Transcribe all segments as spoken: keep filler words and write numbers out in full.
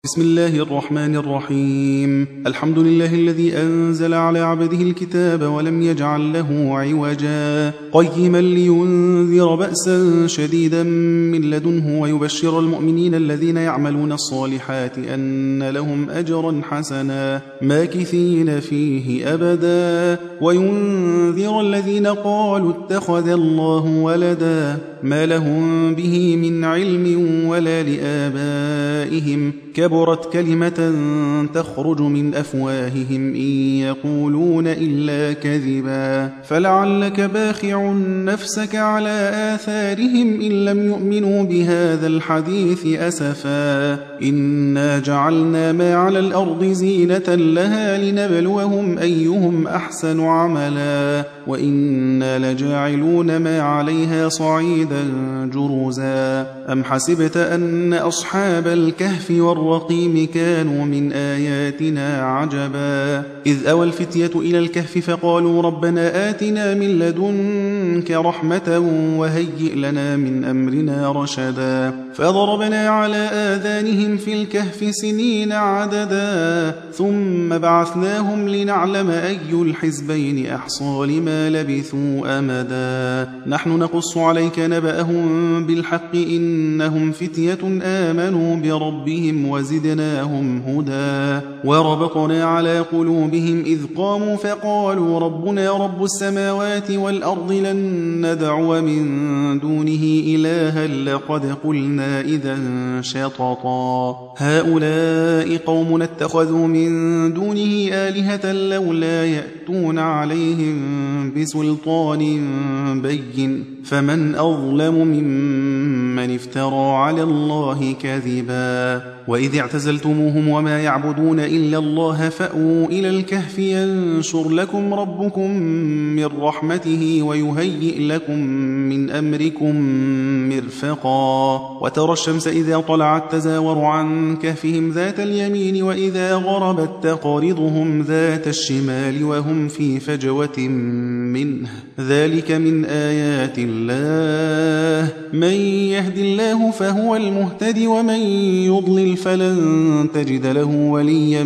بسم الله الرحمن الرحيم. الحمد لله الذي أنزل على عبده الكتاب ولم يجعل له عوجا قيما لينذر بأسا شديدا من لدنه ويبشر المؤمنين الذين يعملون الصالحات أن لهم أجرا حسنا ماكثين فيه أبدا وينذر الذين قالوا اتخذ الله ولدا ما لهم به من علم ولا لآبائهم كبرت كلمة تخرج من أفواههم إن يقولون إلا كذبا فلعلك باخع نفسك على آثارهم إن لم يؤمنوا بهذا الحديث أسفا إنا جعلنا ما على الأرض زينة لها لنبلوهم أيهم أحسن عملا وإنا لجاعلون ما عليها صعيدا جرزا أم حسبت أن أصحاب الكهف والرقيم كانوا من آياتنا عجبا إذ أوى الفتية إلى الكهف فقالوا ربنا آتنا من لدنك رحمة وهيئ لنا من أمرنا رشدا فضربنا على آذانهم في الكهف سنين عددا ثم بعثناهم لنعلم أي الحزبين أحصى لما لبثوا أمدا نحن نقص عليك نبأهم بالحق إنهم فتية آمنوا بربهم وزدناهم هدى وربطنا على قلوبهم إذ قاموا فقالوا ربنا رب السماوات والأرض لن ندعو من دونه إلها لقد قلنا إذا شططا هؤلاء قوم اتخذوا من دونه آلهة لولا يأتون عليهم بسلطان بين فمن أظلم ممن افترى على الله كذبا وإذ اعتزلتموهم وما يعبدون إلا الله فأووا إلى الكهف ينشر لكم ربكم من رحمته ويهيئ لكم من أمركم مرفقا وترى الشمس إذا طلعت تزاور عن كهفهم ذات اليمين وإذا غربت تقرضهم ذات الشمال وهم في فجوة منه ذلك من آيات الله من يهد الله فهو المهتد ومن يضلل فلن تجد له وليا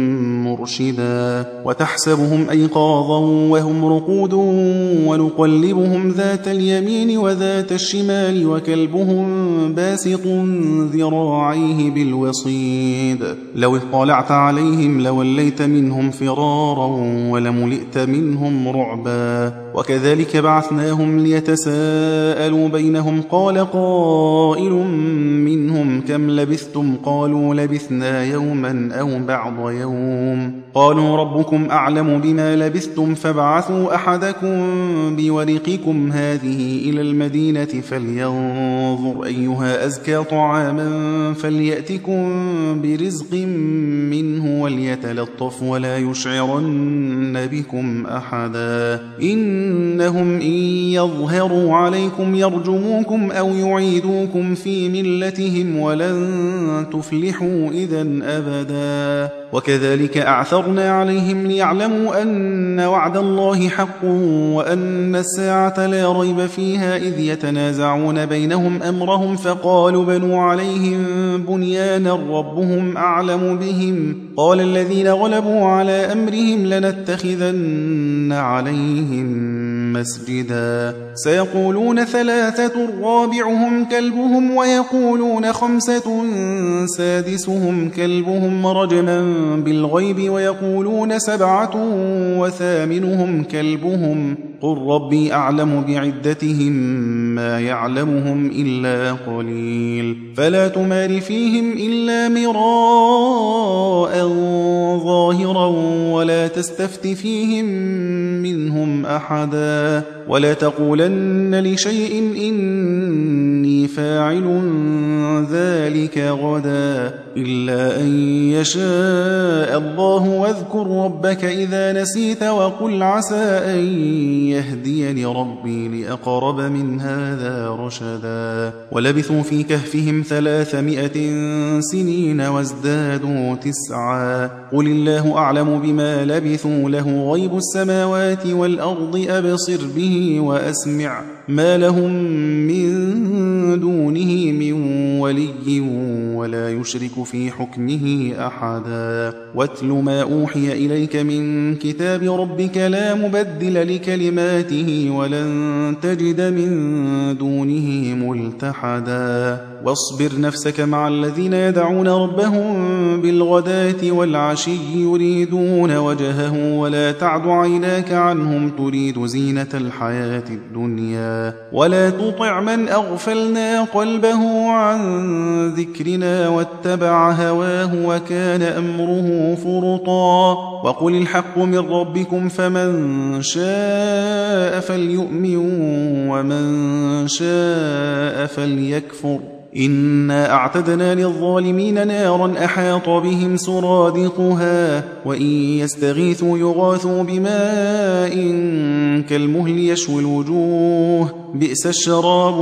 مرشدا وتحسبهم أيقاظا وهم رقود ونقلبهم ذات اليمين وذات الشمال وكلبهم باسط ذراعيه بالوصيد لو اطلعت عليهم لوليت منهم فرارا ولملئت منهم رعبا وكذلك بعثناهم ليتساءلوا بينهم قال قائل منهم كم لبثتم قالوا لبثنا يوما أو بعض يوم قالوا ربكم أعلم بما لبثتم فابعثوا أحدكم بورقكم هذه إلى المدينة فلينظر أيها أزكى طعاما فليأتكم برزق منه وليتلطف ولا يشعرن بكم أحدا إنهم إن يظهروا عليكم يرجموكم أو يعيدوكم في ملتهم ولن تفلحوا إذن أبدا وكذلك أعثرنا عليهم ليعلموا أن وعد الله حق وأن الساعة لا ريب فيها إذ يتنازعون بينهم أمرهم فقالوا بنوا عليهم بنيانا ربهم أعلم بهم قال الذين غلبوا على أمرهم لنتخذن عليهم مسجدا سيقولون ثلاثة رابعهم كلبهم ويقولون خمسة سادسهم كلبهم رجما بالغيب ويقولون سبعة وثامنهم كلبهم قل ربي أعلم بعدتهم ما يعلمهم إلا قليل فلا تمار فيهم إلا مراء ظاهرا ولا تستفت فيهم منهم أحدا ولا تقولن لشيء إني فاعل ذلك غدا إلا أن يشاء الله واذكر ربك إذا نسيت وقل عسى أن يهديني ربي لأقرب من هذا رشدا ولبثوا في كهفهم ثلاثمائة سنين وازدادوا تسعا قل الله أعلم بما لبثوا له غيب السماوات والأرض أبصر به وأسمع ما لهم من دونه من ولي ولا يشرك في حكمه أحدا واتل ما أوحي إليك من كتاب ربك لا مبدل لكلماته ولن تجد من دونه ملتحدا واصبر نفسك مع الذين يدعون ربهم بالغداة والعشي يريدون وجهه ولا تعد عيناك عنهم تريد زينة الحياة الدنيا ولا تطع من أغفلنا قلبه عن ذكرنا واتبع هواه وكان أمره فرطا وقل الحق من ربكم فمن شاء فليؤمن ومن شاء فليكفر إنا أعتدنا للظالمين نارا أحاط بهم سرادقها وإن يستغيثوا يغاثوا بماء كالمهل يشوي الوجوه بئس الشراب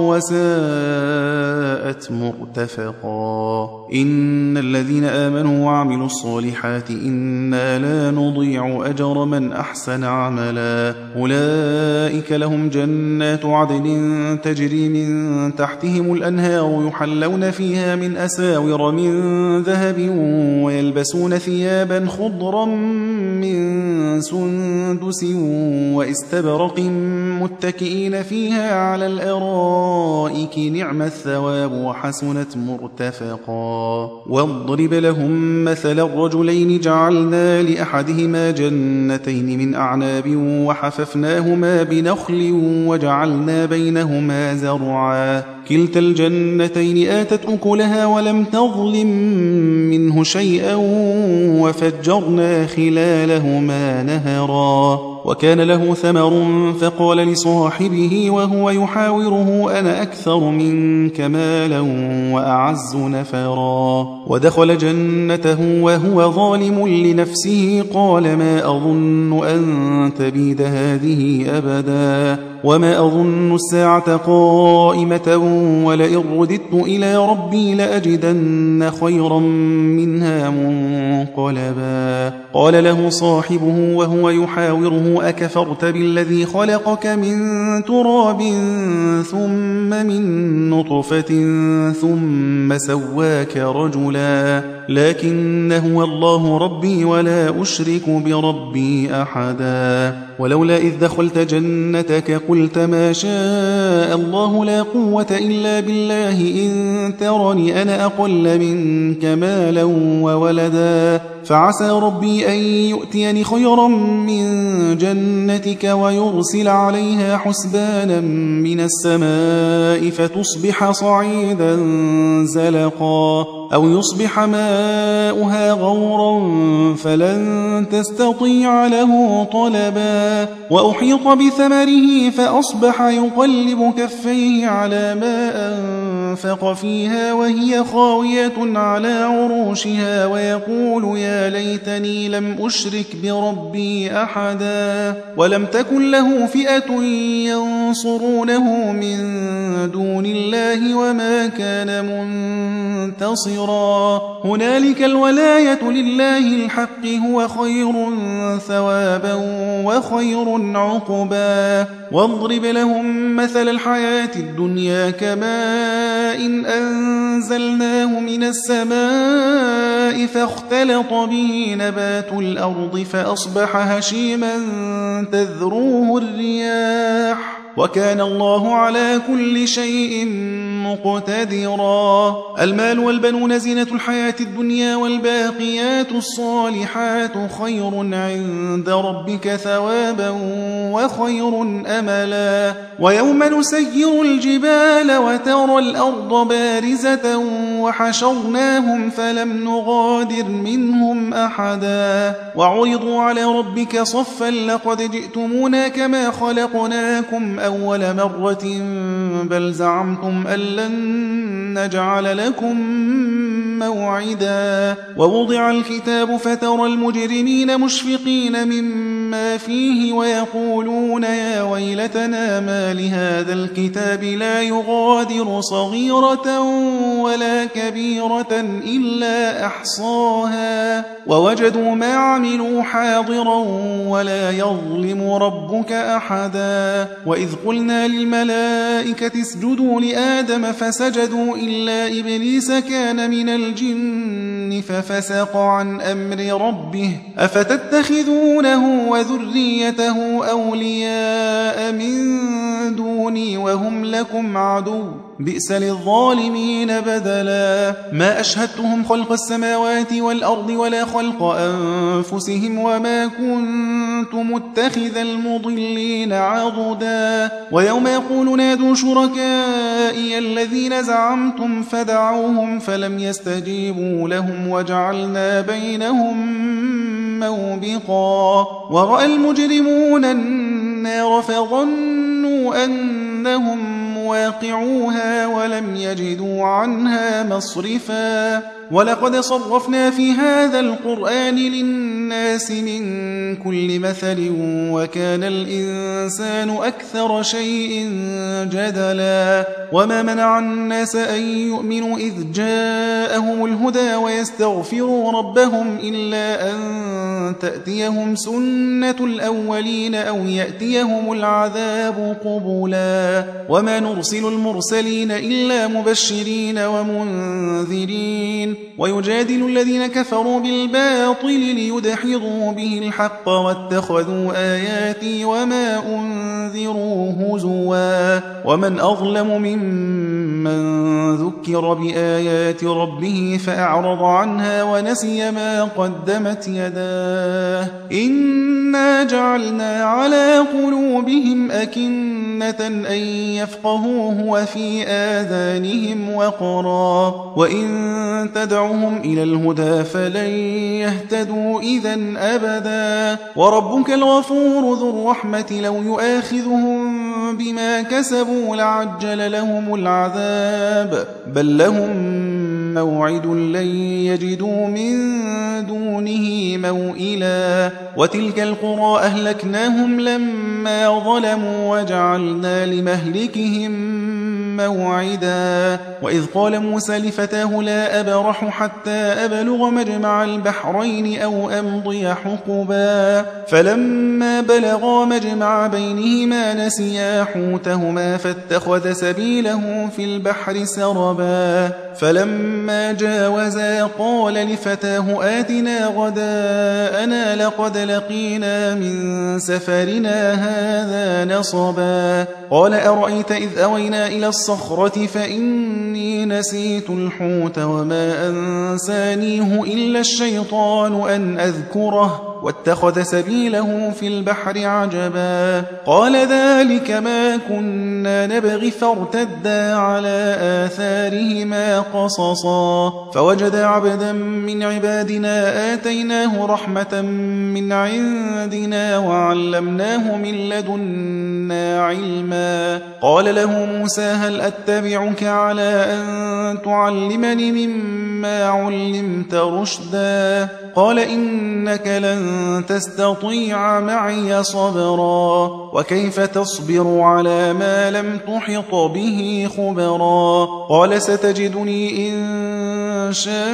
وساءت مرتفقا إن الذين آمنوا وعملوا الصالحات إنا لا نضيع أجر من أحسن عملا أولئك لهم جنات عدن تجري من تحتهم الأنهار يحلون فيها من أساور من ذهب ويلبسون ثيابا خضرا من سندس واستبرق متكئين فيها على الأرائك نعم الثواب وحسنت مرتفقا واضرب لهم مثل الرجلين جعلنا لأحدهما جنتين من أعناب وحففناهما بنخل وجعلنا بينهما زرعا كلتا الجنتين آتت أكلها ولم تظلم منه شيئا وفجرنا خلالهما نهرا وكان له ثمر فقال لصاحبه وهو يحاوره أنا أكثر منك مالا وأعز نفرا ودخل جنته وهو ظالم لنفسه قال ما أظن أن تبيد هذه أبدا وما أظن الساعة قائمة ولئن رددت إلى ربي لأجدن خيرا منها منقلبا قال له صاحبه وهو يحاوره أكفرت بالذي خلقك من تراب ثم من نطفة ثم سواك رجلا لكن هو الله ربي ولا أشرك بربي أحدا ولولا إذ دخلت جنتك قلت ما شاء الله لا قوة إلا بالله إن ترني أنا أقل منك مالا وولدا فعسى ربي أن يؤتيني خيرا من جنتك ويرسل عليها حسبانا من السماء فتصبح صعيدا زلقا أو يصبح ماؤها غورا فلن تستطيع له طلبا وأحيط بثمره فأصبح يقلب كفيه على ما أنفق فيها وهي خاوية على عروشها ويقول يا ليتني لم أشرك بربي أحدا ولم تكن له فئة ينصرونه من دون الله وما كان منتصرا هنالك الولاية لله الحق هو خير ثوابا وخير عقبا واضرب لهم مثل الحياة الدنيا كماء إن أنزلناه من السماء فاختلط به نبات الأرض فأصبح هشيما تذروه الرياح وكان الله على كل شيء مقتدرا المال والبنون زينة الحياة الدنيا والباقيات الصالحات خير عند ربك ثوابا وخير أملا ويوم نسير الجبال وترى الأرض بارزة وحشرناهم فلم نغادر منهم أحدا وعرضوا على ربك صفا لقد جئتمونا كما خلقناكم أول مرة بل زعمتم أن لن نجعل لكم موعدا ووضع الكتاب فترى المجرمين مشفقين مما فيه ويقولون يا ويلتنا ما لهذا الكتاب لا يغادر صغيرة ولا كبيرة إلا أحصاها ووجدوا ما عملوا حاضرا ولا يظلم ربك أحدا وإذ قلنا للملائكة اسجدوا لآدم فسجدوا إلا إبليس كان من الجن ففسق عن أمر ربه أفتتخذونه وذريته أولياء من دوني وهم لكم عدو بئس للظالمين بدلا ما أشهدتهم خلق السماوات والأرض ولا خلق أنفسهم وما كنت متخذ المضلين عضدا ويوم يقول نادوا شركائي الذين زعمتم فدعوهم فلم يستجيبوا لهم وجعلنا بينهم موبقا ورأى المجرمون النار فظنوا أنهم مواقعوها ولم يجدوا عنها مصرفا ولقد صرفنا في هذا القرآن للناس من كل مثل وكان الإنسان أكثر شيء جدلا وما منع الناس أن يؤمنوا إذ جاءهم الهدى ويستغفروا ربهم إلا أن تأتيهم سنة الأولين أو يأتيهم العذاب قبلا وما نرسل المرسلين إلا مبشرين ومنذرين ويجادل الذين كفروا بالباطل ليدحضوا به الحق واتخذوا آياتي وما أنذروا هزوا ومن أظلم ممن ذكر بآيات ربه فأعرض عنها ونسي ما قدمت يداه إنا جعلنا على قلوبهم أكنة أن يفقهوه وفي آذانهم وقرا وإن تدعهم إلى الهدى فلن يهتدوا إذن أبدا وربك الغفور ذو الرحمة لو يؤاخذهم بما كسبوا لعجل لهم العذاب بل لهم موعد لن يجدوا من دونه موئلا وتلك القرى أهلكناهم لما ظلموا وجعلنا لمهلكهم موعدا وإذ قال موسى لفتاه لا أبرح حتى أبلغ مجمع البحرين أو أمضي حقبا فلما بلغا مجمع بينهما نسيا حوتهما فاتخذ سبيله في البحر سربا فلما جاوزا قال لفتاه آتنا غداءنا لقد لقينا من سفرنا هذا نصبا قال أرأيت إذ أوينا إلى الصخرة فإني نسيت الحوت وما أنسانيه إلا الشيطان أن أذكره واتخذ سبيله في البحر عجبا قال ذلك ما كنا نبغي فارتدا على آثارهما قصصا فوجد عبدا من عبادنا آتيناه رحمة من عندنا وعلمناه من لدنا علما قال له موسى هل أتبعك على أن تعلمني مما علمت رشدا قال إنك لن تستطيع معي صبرا وكيف تصبر على ما لم تحط به خبرا قال ستجدني إن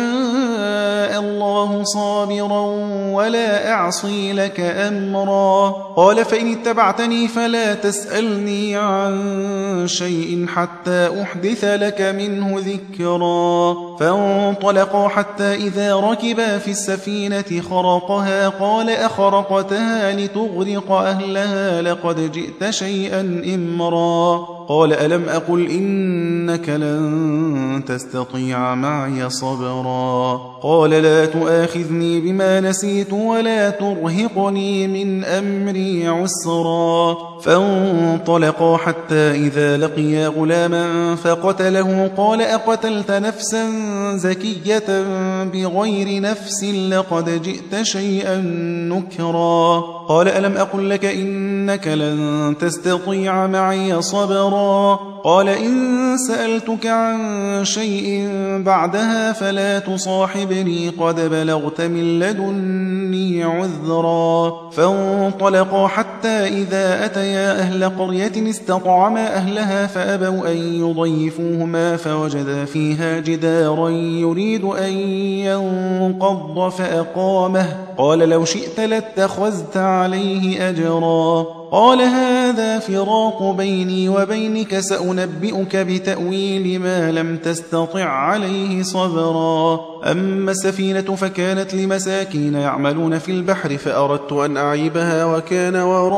شاء الله صابرا ولا أعصي لك أمرا قال فإن اتبعتني فلا تسألني عن شيء حتى أحدث لك منه ذكرا فانطلقا حتى إذا ركبا في السفينة خرقها قال أخرقتها لتغرق أهلها لقد جئت شيئا إمرا قال ألم أقل إنك لن تستطيع معي صبرا قال لا تؤاخذني بما نسيت ولا ترهقني من أمري عسرا فانطلقا حتى إذا لقيا غلاما فقتله قال أقتلت نفسا زكية بغير نفس لقد جئت شيئا نكرا قال ألم أقل لك إنك لن تستطيع معي صبرا قال إن سألتك عن شيء بعدها فلا تصاحبني قد بلغت من لدني عذرا فانطلقا حتى إذا أتيا أهل قرية استطعما أهلها فأبوا أن يضيفوهما فوجدا فيها جدارا يريد أن ينقض فأقامه قال لو شئت لاتخذت عليه أجرا قال هذا فراق بيني وبينك سأنبئك بتأويل ما لم تستطع عليه صبرا أما السفينة فكانت لمساكين يعملون في البحر فأردت أن أعيبها وكان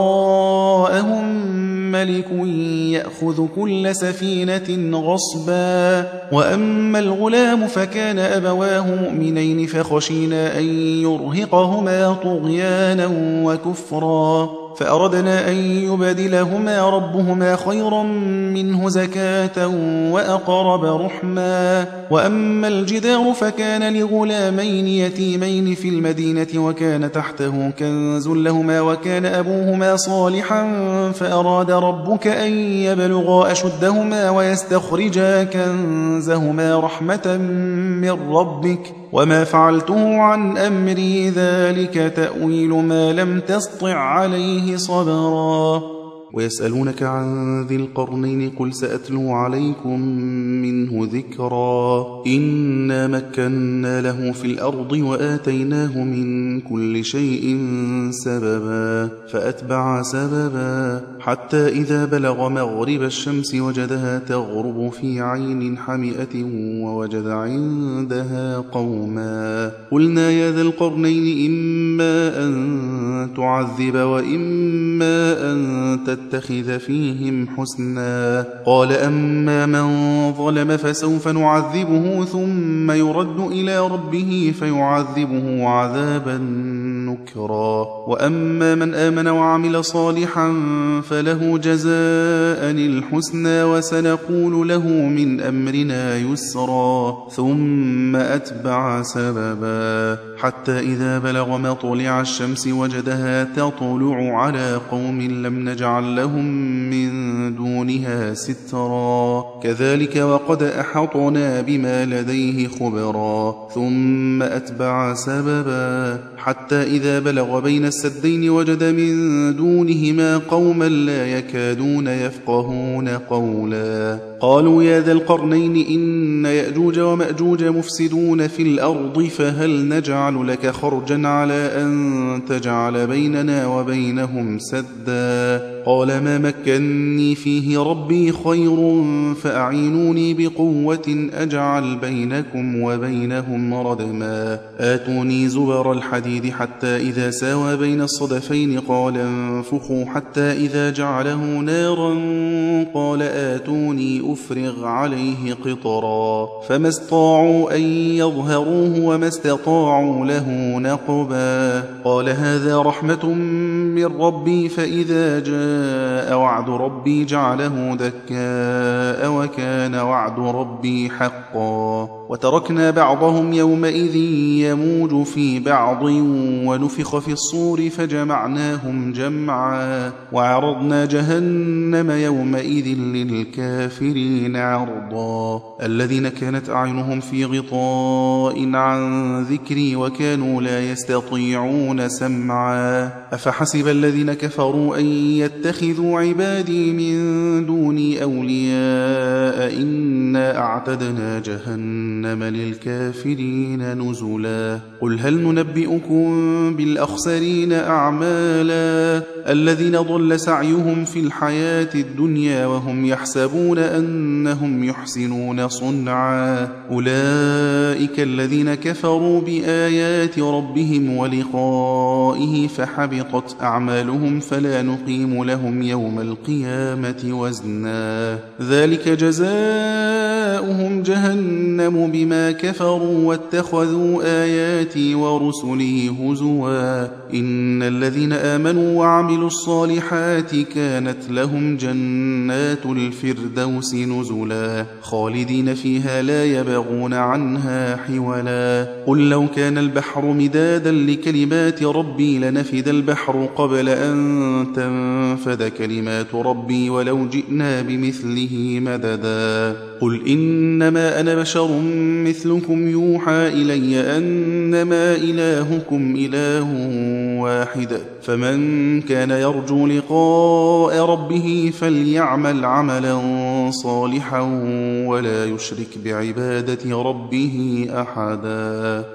وراءهم ملك يأخذ كل سفينة غصبا وأما الغلام فكان أبواه مؤمنين فخشينا أن يرهقهما طغيانا وكفرا فأردنا أن يبدلهما ربهما خيرا منه زكاة وأقرب رحما وأما الجدار فكان لغلامين يتيمين في المدينة وكان تحته كنز لهما وكان أبوهما صالحا فأراد ربك أن يبلغا أشدهما ويستخرجا كنزهما رحمة من ربك وما فعلته عن أمري ذلك تأويل ما لم تسطع عليه صبرا ويسألونك عن ذي القرنين قل سأتلو عليكم منه ذكرا إنا مكنا له في الأرض وآتيناه من كل شيء سببا فأتبع سببا حتى إذا بلغ مغرب الشمس وجدها تغرب في عين حمئة ووجد عندها قوما قلنا يا ذا القرنين إما أن تعذب وإما أن تتخذ فيهم حسنا قال أما من ظلم فسوف نعذبه ثم يرد إلى ربه فيعذبه عذابا نكرا وأما من آمن وعمل صالحا فله جزاء الحسنى وسنقول له من أمرنا يسرا ثم أتبع سببا حتى إذا بلغ مطلع الشمس وجدها تطلع على قوم لم نجعل لهم من دونها سترا كذلك وقد أحطنا بما لديه خبرا ثم أتبع سببا حتى إذا بلغ بين السدين وجد من دونهما قوما لا يكادون يفقهون قولا قالوا يا ذا القرنين إن يأجوج ومأجوج مفسدون في الأرض فهل نجعل لك خرجا على أن تجعل بيننا وبينهم سدا قال ما مكني فيه ربي خير فأعينوني بقوة أجعل بينكم وبينهم ردما آتوني زبر الحديد حتى إذا ساوى بين الصدفين قال انفخوا حتى إذا جعله نارا قال آتوني أفرغ عليه قطرا فما استطاعوا أن يظهروه وما استطاعوا له نقبا قال هذا رحمة من ربي فإذا جاء وعد ربي جعله دكاء وكان وعد ربي حقا وتركنا بعضهم يومئذ يموج في بعض ونفخ في الصور فجمعناهم جمعا وعرضنا جهنم يومئذ للكافرين عرضا الذين كانت أعينهم في غطاء عن ذكري وكانوا لا يستطيعون سمعا أفحسب الذين كفروا أن يتخذوا عبادي من دوني أولياء إنا أعتدنا جهنم للكافرين نزلا قل هل ننبئكم بالأخسرين أعمالا الذين ضل سعيهم في الحياة الدنيا وهم يحسبون أنهم يحسنون صنعا أولئك الذين كفروا بآيات ربهم ولقائه فحبطت أعمالهم فلا نقيم لهم يوم القيامة وزنا ذلك جزاؤهم جهنم بما كفروا واتخذوا آياتي ورسلي هزوا إن الذين آمنوا وعملوا وعملوا الصالحات كانت لهم جنات الفردوس نزلا خالدين فيها لا يبغون عنها حولا قل لو كان البحر مدادا لكلمات ربي لنفد البحر قبل أن تنفد كلمات ربي ولو جئنا بمثله مددا قل إنما أنا بشر مثلكم يوحى إلي أنما إلهكم إله واحد فمن كان يرجو لقاء ربه فليعمل عملا صالحا ولا يشرك بعبادة ربه أحدا